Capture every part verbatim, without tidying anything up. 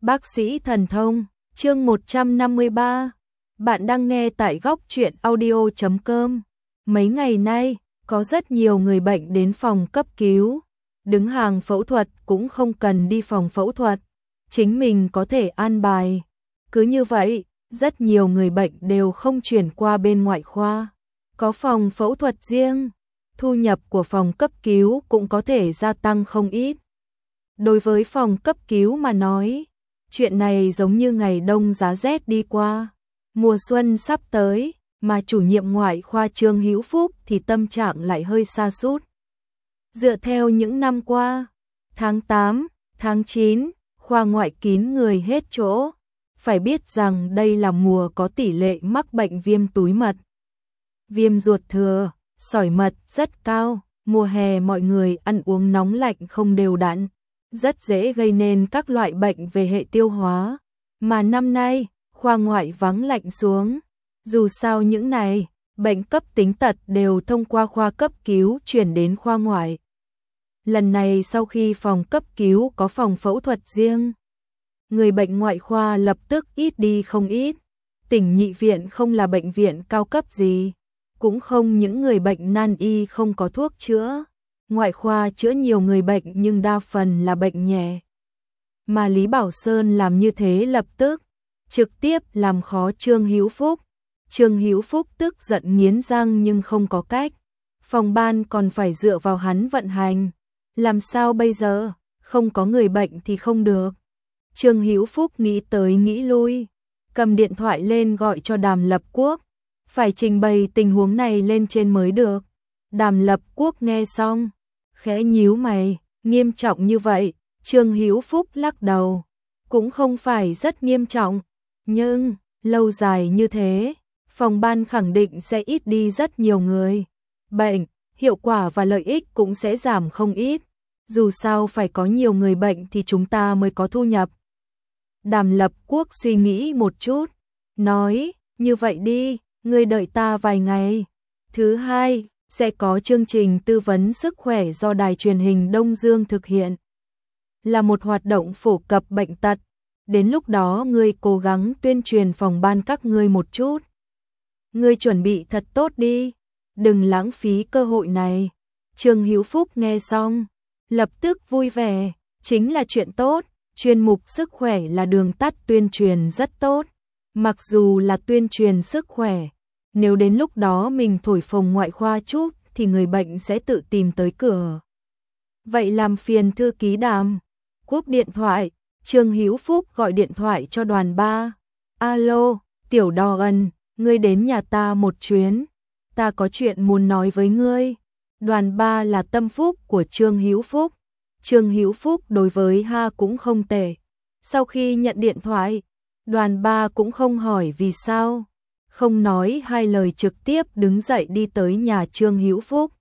Bác sĩ thần thông, chương một trăm năm mươi ba. Bạn đang nghe tại góc truyện audio chấm com. Mấy ngày nay, có rất nhiều người bệnh đến phòng cấp cứu. Đứng hàng phẫu thuật cũng không cần đi phòng phẫu thuật. Chính mình có thể an bài. Cứ như vậy, rất nhiều người bệnh đều không chuyển qua bên ngoại khoa. Có phòng phẫu thuật riêng, thu nhập của phòng cấp cứu cũng có thể gia tăng không ít. Đối với phòng cấp cứu mà nói, chuyện này giống như ngày đông giá rét đi qua, mùa xuân sắp tới, mà chủ nhiệm ngoại khoa Trương Hữu Phúc thì tâm trạng lại hơi sa sút. Dựa theo những năm qua, tháng tám, tháng chín, khoa ngoại kín người hết chỗ, phải biết rằng đây là mùa có tỷ lệ mắc bệnh viêm túi mật, viêm ruột thừa, sỏi mật rất cao, mùa hè mọi người ăn uống nóng lạnh không đều đặn, rất dễ gây nên các loại bệnh về hệ tiêu hóa, mà năm nay, khoa ngoại vắng lạnh xuống. Dù sao những này, bệnh cấp tính tật đều thông qua khoa cấp cứu chuyển đến khoa ngoại. Lần này sau khi phòng cấp cứu có phòng phẫu thuật riêng, người bệnh ngoại khoa lập tức ít đi không ít. Tỉnh nhị viện không là bệnh viện cao cấp gì, cũng không những người bệnh nan y không có thuốc chữa. Ngoại khoa chữa nhiều người bệnh nhưng đa phần là bệnh nhẹ. Mà Lý Bảo Sơn làm như thế lập tức, trực tiếp làm khó Trương Hữu Phúc. Trương Hữu Phúc tức giận nghiến răng nhưng không có cách. Phòng ban còn phải dựa vào hắn vận hành. Làm sao bây giờ, không có người bệnh thì không được. Trương Hữu Phúc nghĩ tới nghĩ lui, cầm điện thoại lên gọi cho Đàm Lập Quốc. Phải trình bày tình huống này lên trên mới được. Đàm Lập Quốc nghe xong, khẽ nhíu mày, nghiêm trọng như vậy, Trương Hữu Phúc lắc đầu, cũng không phải rất nghiêm trọng, nhưng lâu dài như thế, phòng ban khẳng định sẽ ít đi rất nhiều người. Bệnh, hiệu quả và lợi ích cũng sẽ giảm không ít, dù sao phải có nhiều người bệnh thì chúng ta mới có thu nhập. Đàm Lập Quốc suy nghĩ một chút, nói, như vậy đi, ngươi đợi ta vài ngày. Thứ hai, sẽ có chương trình tư vấn sức khỏe do đài truyền hình Đông Dương thực hiện. Là một hoạt động phổ cập bệnh tật. Đến lúc đó ngươi cố gắng tuyên truyền phòng ban các ngươi một chút. Ngươi chuẩn bị thật tốt đi, đừng lãng phí cơ hội này. Trương Hữu Phúc nghe xong, lập tức vui vẻ, chính là chuyện tốt, chuyên mục sức khỏe là đường tắt tuyên truyền rất tốt. Mặc dù là tuyên truyền sức khỏe, nếu đến lúc đó mình thổi phồng ngoại khoa chút thì người bệnh sẽ tự tìm tới cửa. Vậy làm phiền thư ký Đàm. Cúp điện thoại, Trương Hữu Phúc gọi điện thoại cho Đoàn Ba. Alo, Tiểu Đò Ân, ngươi đến nhà ta một chuyến. Ta có chuyện muốn nói với ngươi. Đoàn Ba là tâm phúc của Trương Hữu Phúc. Trương Hữu Phúc đối với Ha cũng không tệ. Sau khi nhận điện thoại, Đoàn Ba cũng không hỏi vì sao. Không nói hai lời trực tiếp đứng dậy đi tới nhà Trương Hữu Phúc.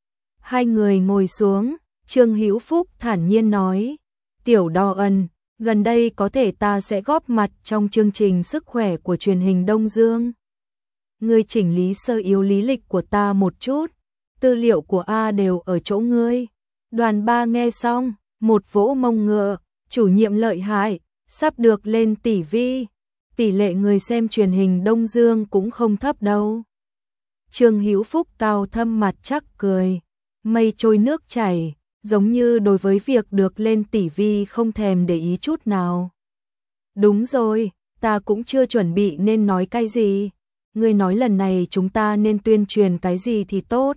Hai người ngồi xuống, Trương Hữu Phúc thản nhiên nói, Tiểu Đò Ân, gần đây có thể ta sẽ góp mặt trong chương trình sức khỏe của truyền hình Đông Dương. Ngươi chỉnh lý sơ yếu lý lịch của ta một chút, tư liệu của A đều ở chỗ ngươi. Đoàn Ba nghe xong, một vỗ mông ngựa, chủ nhiệm lợi hại, sắp được lên tỷ vi. Tỷ lệ người xem truyền hình Đông Dương cũng không thấp đâu. Trương Hữu Phúc cao thâm mặt chắc cười, mây trôi nước chảy, giống như đối với việc được lên tỷ vi không thèm để ý chút nào. Đúng rồi, ta cũng chưa chuẩn bị nên nói cái gì. Ngươi nói lần này chúng ta nên tuyên truyền cái gì thì tốt.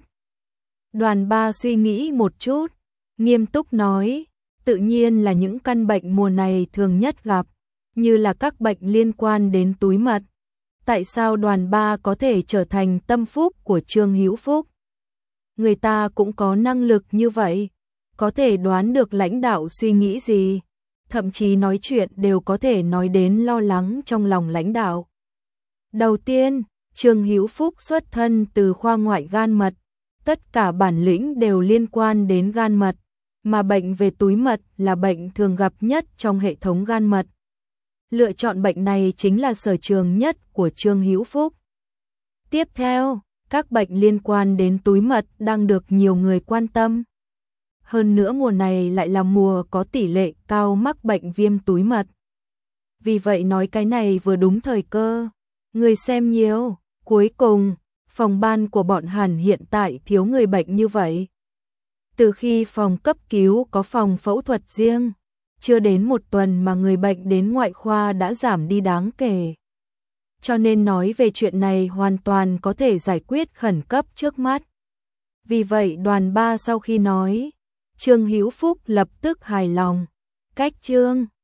Đoàn Ba suy nghĩ một chút, nghiêm túc nói, tự nhiên là những căn bệnh mùa này thường nhất gặp, như là các bệnh liên quan đến túi mật. Tại sao Đoàn Ba có thể trở thành tâm phúc của Trương Hữu Phúc? Người ta cũng có năng lực như vậy, có thể đoán được lãnh đạo suy nghĩ gì, thậm chí nói chuyện đều có thể nói đến lo lắng trong lòng lãnh đạo. Đầu tiên, Trương Hữu Phúc xuất thân từ khoa ngoại gan mật, tất cả bản lĩnh đều liên quan đến gan mật, mà bệnh về túi mật là bệnh thường gặp nhất trong hệ thống gan mật. Lựa chọn bệnh này chính là sở trường nhất của Trương Hữu Phúc. Tiếp theo, các bệnh liên quan đến túi mật đang được nhiều người quan tâm. Hơn nữa mùa này lại là mùa có tỷ lệ cao mắc bệnh viêm túi mật. vì vậy nói cái này vừa đúng thời cơ. Người xem nhiều, cuối cùng, phòng ban của bọn hắn hiện tại thiếu người bệnh như vậy. Từ khi phòng cấp cứu có phòng phẫu thuật riêng, chưa đến một tuần mà người bệnh đến ngoại khoa đã giảm đi đáng kể. Cho nên nói về chuyện này hoàn toàn có thể giải quyết khẩn cấp trước mắt. Vì vậy đoàn ba sau khi nói, Trương Hữu Phúc lập tức hài lòng. Cách Trương